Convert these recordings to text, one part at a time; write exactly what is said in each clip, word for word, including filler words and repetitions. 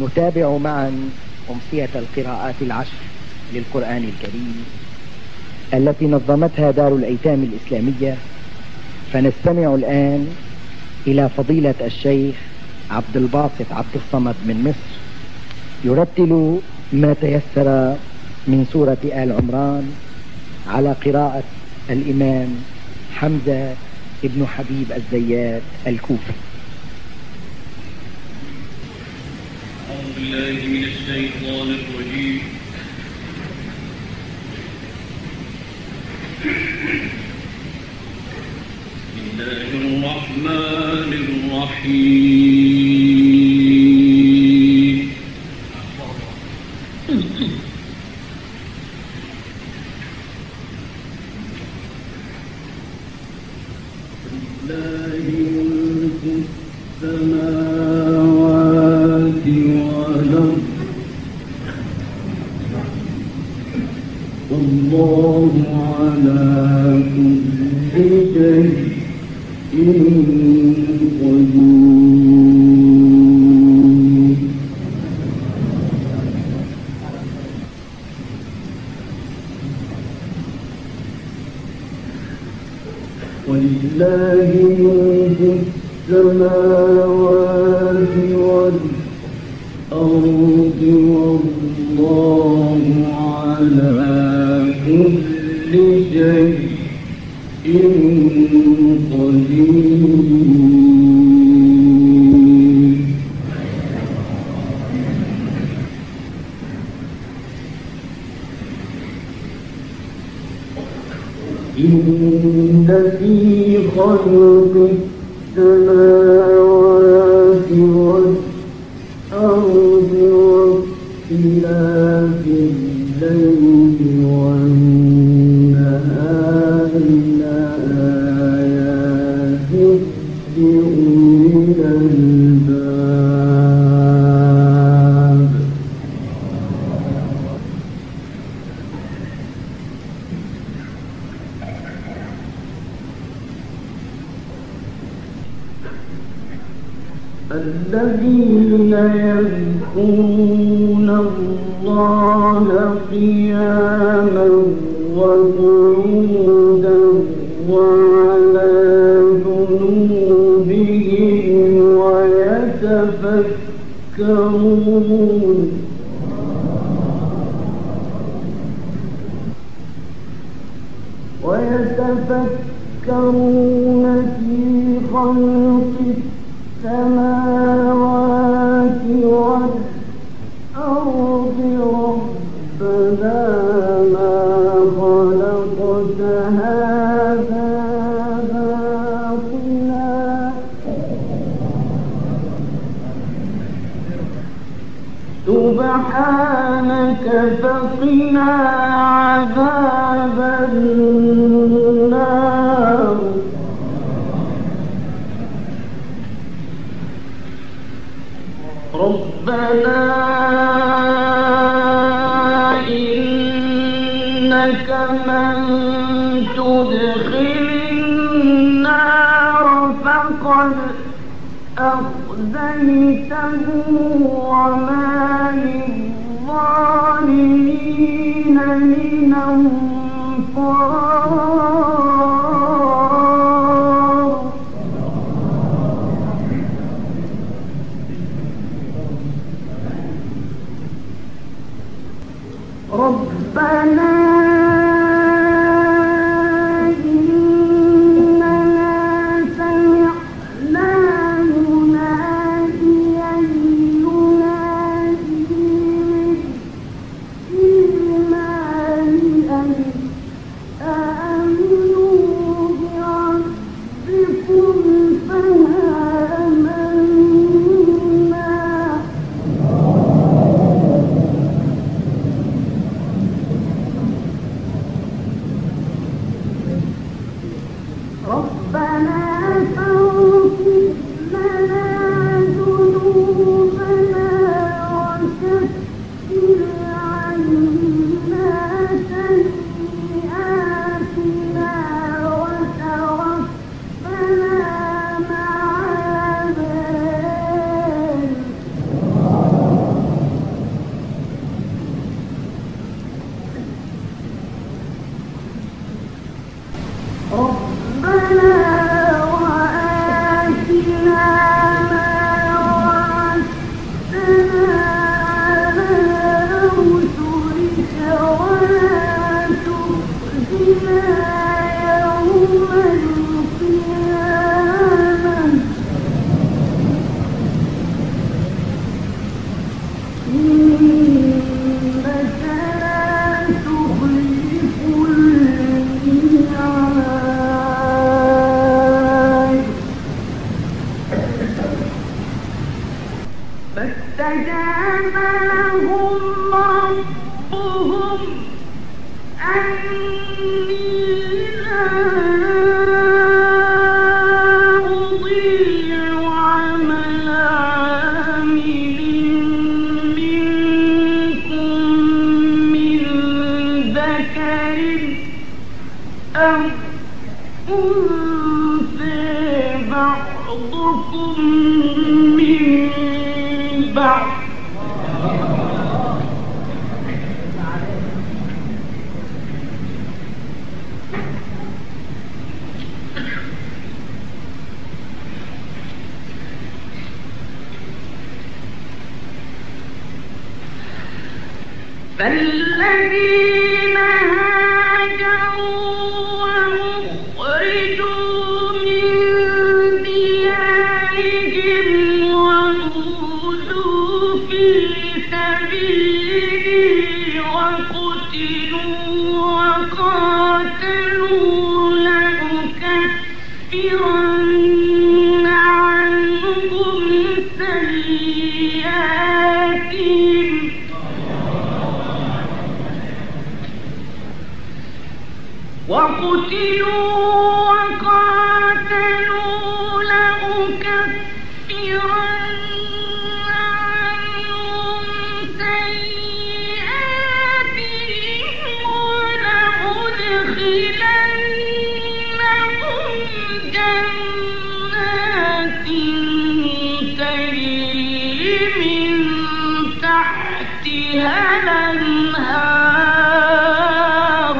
نتابع معا أمسية القراءات العشر للقرآن الكريم التي نظمتها دار الأيتام الإسلامية، فنستمع الآن إلى فضيلة الشيخ عبد الباسط عبد الصمد من مصر يرتل ما تيسر من سورة آل عمران على قراءة الإمام حمزة ابن حبيب الزيات الكوفي. أعوذ بالله من الشيطان الرجيم. بسم الله الرحمن الرحيم. لله ملك السماوات والأرض والله على كل شيء قدير. ولله ملك السماوات والأرض والله على كل شيء قدير. إن في خلق السماوات والأرض واختلاف الليل والنهار لآيات لأولي الألباب. الذين يذكرون الله قياما وقعودا وعلى جنوبهم ويتفكرون ويتفكرون في خلق السماوات والأرض ربنا ما خلقت هذا باطلا سبحانك فقنا عذاب النار. ربنا إنك من تدخل النار فقد أخزيته وما للظالمين من أنصار. ربنا إننا سمعنا مناديا ينادي للإيمان أن آمنوا بربكم فآمنا. ربنا فاغفر لنا ذنوبنا وكفر عنا سيئاتنا وتوفنا مع الأبرار. فالذين هاجروا وأخرجوا من ديارهم وأوذوا في سبيلي وقتلوا وقاتلوا لأكفرن عنهم سيئاتهم وقتلوا وقاتلوا لأكفرن عنهم سيئاتهم ولأدخلنهم جنات تجري من تحتها الأنهار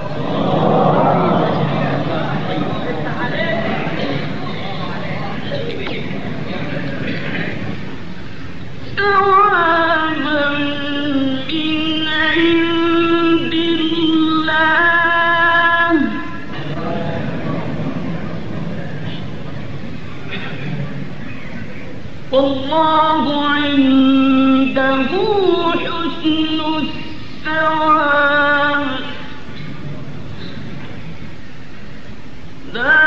ثوابا من عند الله والله عنده حسن الثواب لا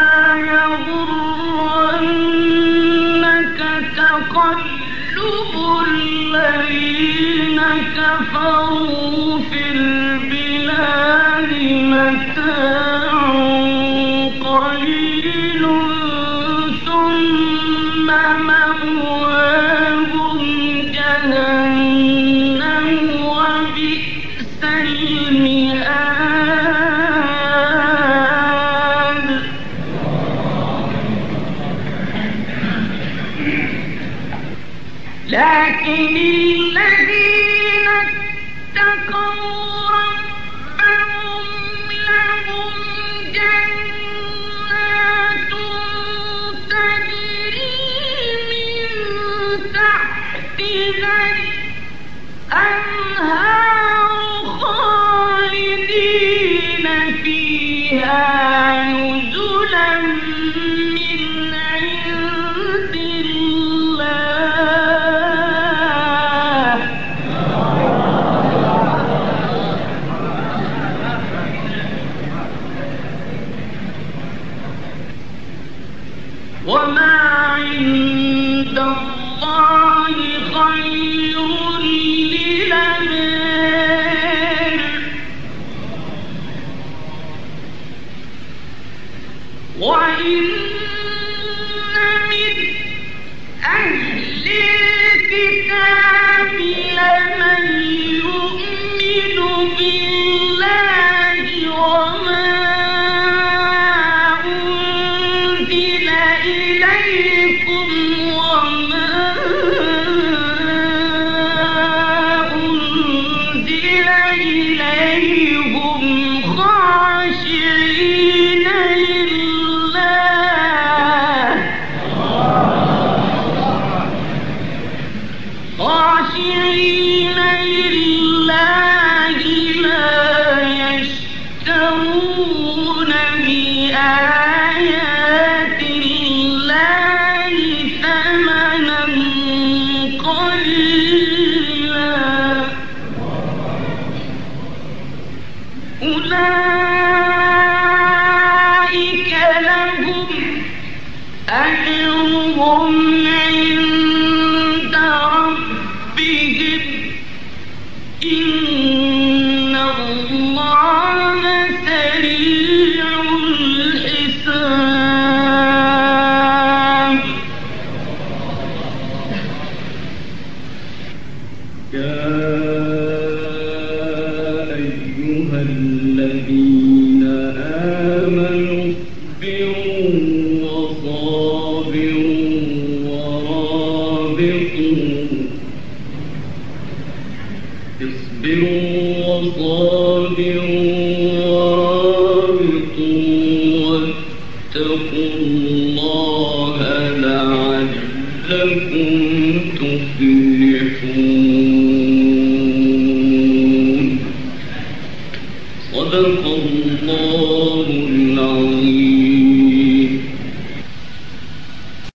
يغرنك تقلب الذين كفروا في البلاد متاع قليل ثم مأواهم جهنم وبئس المهاد لكن الذين اتقوا ربهم لهم جنات تجري من تحتها الأنهار خالدين فيها نزلا من عند الله وما عند الله خير للأبرار وإن من أهل الكتاب لمن يؤمن بالله وما أنزل إليكم وما أنزل إليهم خاشعين لله خاشعين لله لا يشترون بآيات الله ثمنا قليلا أولئك لهم أجرهم عند ربهم إن الله سريع أيها الذين آمنوا اصبروا وصابروا ورابطوا اصبروا وصابروا ورابطوا واتقوا الله لعلكم تفلحون. صدق الله